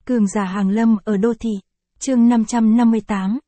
Cường giả hàng lâm ở đô thị. Chương 558,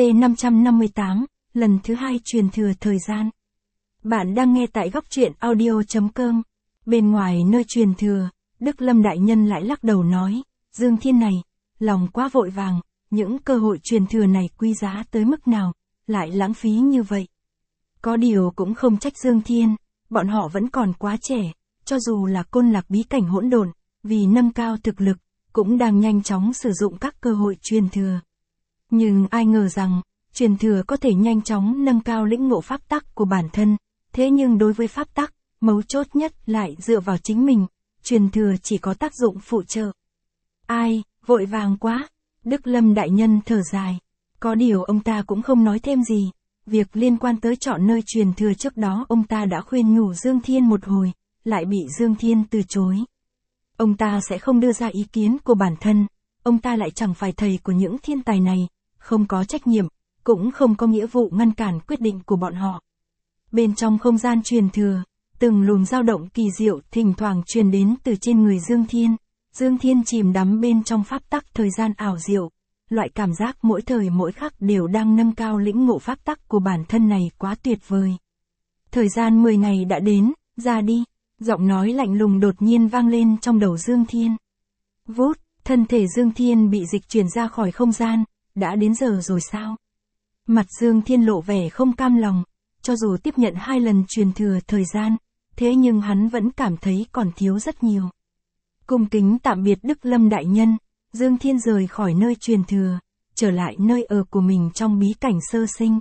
C558, lần thứ 2 truyền thừa thời gian. Bạn đang nghe tại góc truyện audio.com. Bên ngoài nơi truyền thừa, Đức Lâm Đại Nhân lại lắc đầu nói, Dương Thiên này, lòng quá vội vàng, những cơ hội truyền thừa này quý giá tới mức nào, lại lãng phí như vậy. Có điều cũng không trách Dương Thiên, bọn họ vẫn còn quá trẻ, cho dù là Côn Lạc bí cảnh hỗn độn, vì nâng cao thực lực, cũng đang nhanh chóng sử dụng các cơ hội truyền thừa. Nhưng ai ngờ rằng, truyền thừa có thể nhanh chóng nâng cao lĩnh ngộ pháp tắc của bản thân, thế nhưng đối với pháp tắc, mấu chốt nhất lại dựa vào chính mình, truyền thừa chỉ có tác dụng phụ trợ. Ai, vội vàng quá, Đức Lâm Đại Nhân thở dài. Có điều ông ta cũng không nói thêm gì, việc liên quan tới chọn nơi truyền thừa trước đó ông ta đã khuyên nhủ Dương Thiên một hồi, lại bị Dương Thiên từ chối. Ông ta sẽ không đưa ra ý kiến của bản thân, ông ta lại chẳng phải thầy của những thiên tài này, không có trách nhiệm, cũng không có nghĩa vụ ngăn cản quyết định của bọn họ. Bên trong không gian truyền thừa, từng luồng dao động kỳ diệu thỉnh thoảng truyền đến từ trên người Dương Thiên. Dương Thiên chìm đắm bên trong pháp tắc thời gian ảo diệu, loại cảm giác mỗi thời mỗi khắc đều đang nâng cao lĩnh ngộ pháp tắc của bản thân này quá tuyệt vời. Thời gian 10 ngày đã đến, ra đi. Giọng nói lạnh lùng đột nhiên vang lên trong đầu Dương Thiên. Vút, thân thể Dương Thiên bị dịch chuyển ra khỏi không gian, đã đến giờ rồi sao? Mặt Dương Thiên lộ vẻ không cam lòng, cho dù tiếp nhận 2 lần truyền thừa thời gian, thế nhưng hắn vẫn cảm thấy còn thiếu rất nhiều. Cung kính tạm biệt Đức Lâm Đại Nhân, Dương Thiên rời khỏi nơi truyền thừa, trở lại nơi ở của mình trong bí cảnh sơ sinh.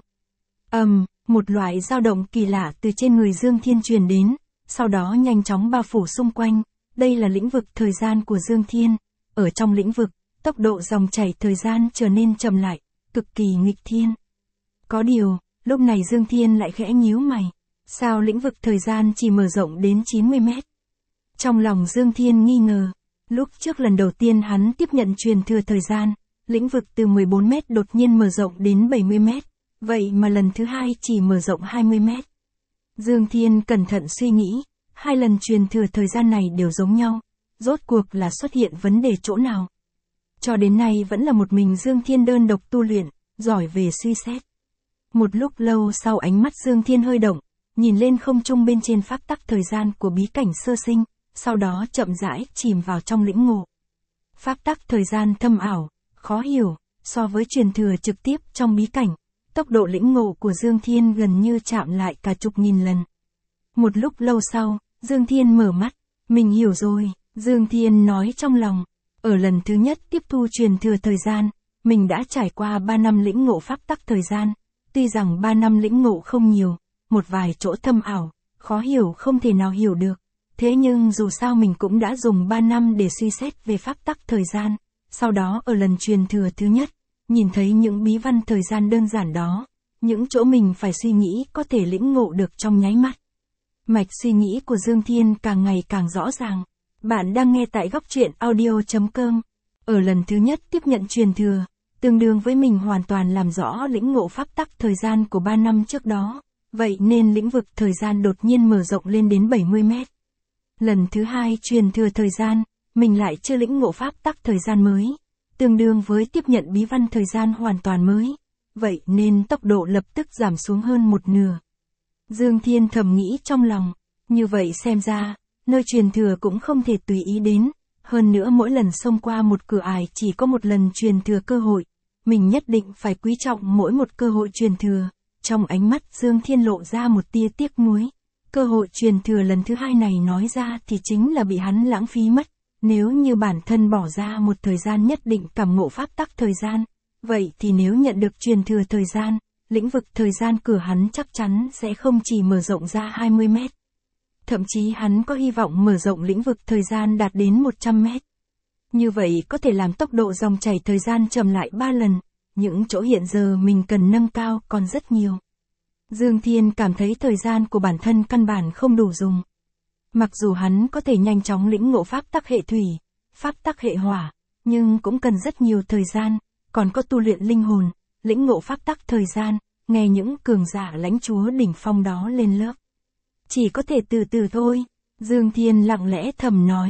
Một loại dao động kỳ lạ từ trên người Dương Thiên truyền đến, sau đó nhanh chóng bao phủ xung quanh. Đây là lĩnh vực thời gian của Dương Thiên. Ở trong lĩnh vực, tốc độ dòng chảy thời gian trở nên chậm lại, cực kỳ nghịch thiên. Có điều, lúc này Dương Thiên lại khẽ nhíu mày. Sao lĩnh vực thời gian chỉ mở rộng đến 90 mét? Trong lòng Dương Thiên nghi ngờ. Lúc trước lần đầu tiên hắn tiếp nhận truyền thừa thời gian, lĩnh vực từ 14 mét đột nhiên mở rộng đến 70 mét. Vậy mà lần thứ 2 chỉ mở rộng 20 mét. Dương Thiên cẩn thận suy nghĩ, 2 lần truyền thừa thời gian này đều giống nhau, rốt cuộc là xuất hiện vấn đề chỗ nào. Cho đến nay vẫn là một mình Dương Thiên đơn độc tu luyện, giỏi về suy xét. Một lúc lâu sau ánh mắt Dương Thiên hơi động, nhìn lên không trung bên trên pháp tắc thời gian của bí cảnh sơ sinh, sau đó chậm rãi chìm vào trong lĩnh ngộ. Pháp tắc thời gian thâm ảo, khó hiểu, so với truyền thừa trực tiếp trong bí cảnh. Tốc độ lĩnh ngộ của Dương Thiên gần như chạm lại cả chục nghìn lần. Một lúc lâu sau, Dương Thiên mở mắt. Mình hiểu rồi, Dương Thiên nói trong lòng. Ở lần thứ nhất tiếp thu truyền thừa thời gian, mình đã trải qua 3 năm lĩnh ngộ pháp tắc thời gian. Tuy rằng 3 năm lĩnh ngộ không nhiều, một vài chỗ thâm ảo, khó hiểu không thể nào hiểu được. Thế nhưng dù sao mình cũng đã dùng 3 năm để suy xét về pháp tắc thời gian. Sau đó ở lần truyền thừa thứ nhất, nhìn thấy những bí văn thời gian đơn giản đó, những chỗ mình phải suy nghĩ có thể lĩnh ngộ được trong nháy mắt. Mạch suy nghĩ của Dương Thiên càng ngày càng rõ ràng. Bạn đang nghe tại góc truyện audio.com. Ở lần thứ nhất tiếp nhận truyền thừa, tương đương với mình hoàn toàn làm rõ lĩnh ngộ pháp tắc thời gian của 3 năm trước đó, vậy nên lĩnh vực thời gian đột nhiên mở rộng lên đến 70 mét. Lần thứ 2 truyền thừa thời gian, mình lại chưa lĩnh ngộ pháp tắc thời gian mới, tương đương với tiếp nhận bí văn thời gian hoàn toàn mới, vậy nên tốc độ lập tức giảm xuống hơn 1/2. Dương Thiên thầm nghĩ trong lòng, như vậy xem ra, nơi truyền thừa cũng không thể tùy ý đến, hơn nữa mỗi lần xông qua một cửa ải chỉ có một lần truyền thừa cơ hội, mình nhất định phải quý trọng mỗi một cơ hội truyền thừa. Trong ánh mắt Dương Thiên lộ ra một tia tiếc nuối, cơ hội truyền thừa lần thứ 2 này nói ra thì chính là bị hắn lãng phí mất. Nếu như bản thân bỏ ra một thời gian nhất định cảm ngộ pháp tắc thời gian, vậy thì nếu nhận được truyền thừa thời gian, lĩnh vực thời gian cửa hắn chắc chắn sẽ không chỉ mở rộng ra 20 mét. Thậm chí hắn có hy vọng mở rộng lĩnh vực thời gian đạt đến 100 mét. Như vậy có thể làm tốc độ dòng chảy thời gian chậm lại 3 lần, những chỗ hiện giờ mình cần nâng cao còn rất nhiều. Dương Thiên cảm thấy thời gian của bản thân căn bản không đủ dùng. Mặc dù hắn có thể nhanh chóng lĩnh ngộ pháp tắc hệ thủy, pháp tắc hệ hỏa, nhưng cũng cần rất nhiều thời gian, còn có tu luyện linh hồn, lĩnh ngộ pháp tắc thời gian, nghe những cường giả lãnh chúa đỉnh phong đó lên lớp. Chỉ có thể từ từ thôi, Dương Thiên lặng lẽ thầm nói.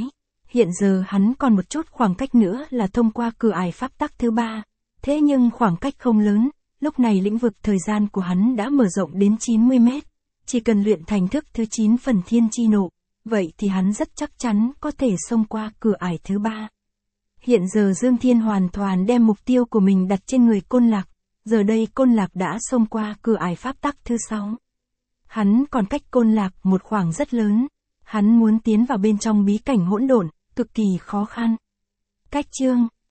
Hiện giờ hắn còn một chút khoảng cách nữa là thông qua cửa ải pháp tắc thứ 3. Thế nhưng khoảng cách không lớn, lúc này lĩnh vực thời gian của hắn đã mở rộng đến 90 mét. Chỉ cần luyện thành thức thứ 9 phần thiên chi nộ, vậy thì hắn rất chắc chắn có thể xông qua cửa ải thứ 3. Hiện giờ Dương Thiên hoàn toàn đem mục tiêu của mình đặt trên người Côn Lạc, giờ đây Côn Lạc đã xông qua cửa ải pháp tắc thứ 6. Hắn còn cách Côn Lạc một khoảng rất lớn, hắn muốn tiến vào bên trong bí cảnh hỗn độn, cực kỳ khó khăn. Cách chương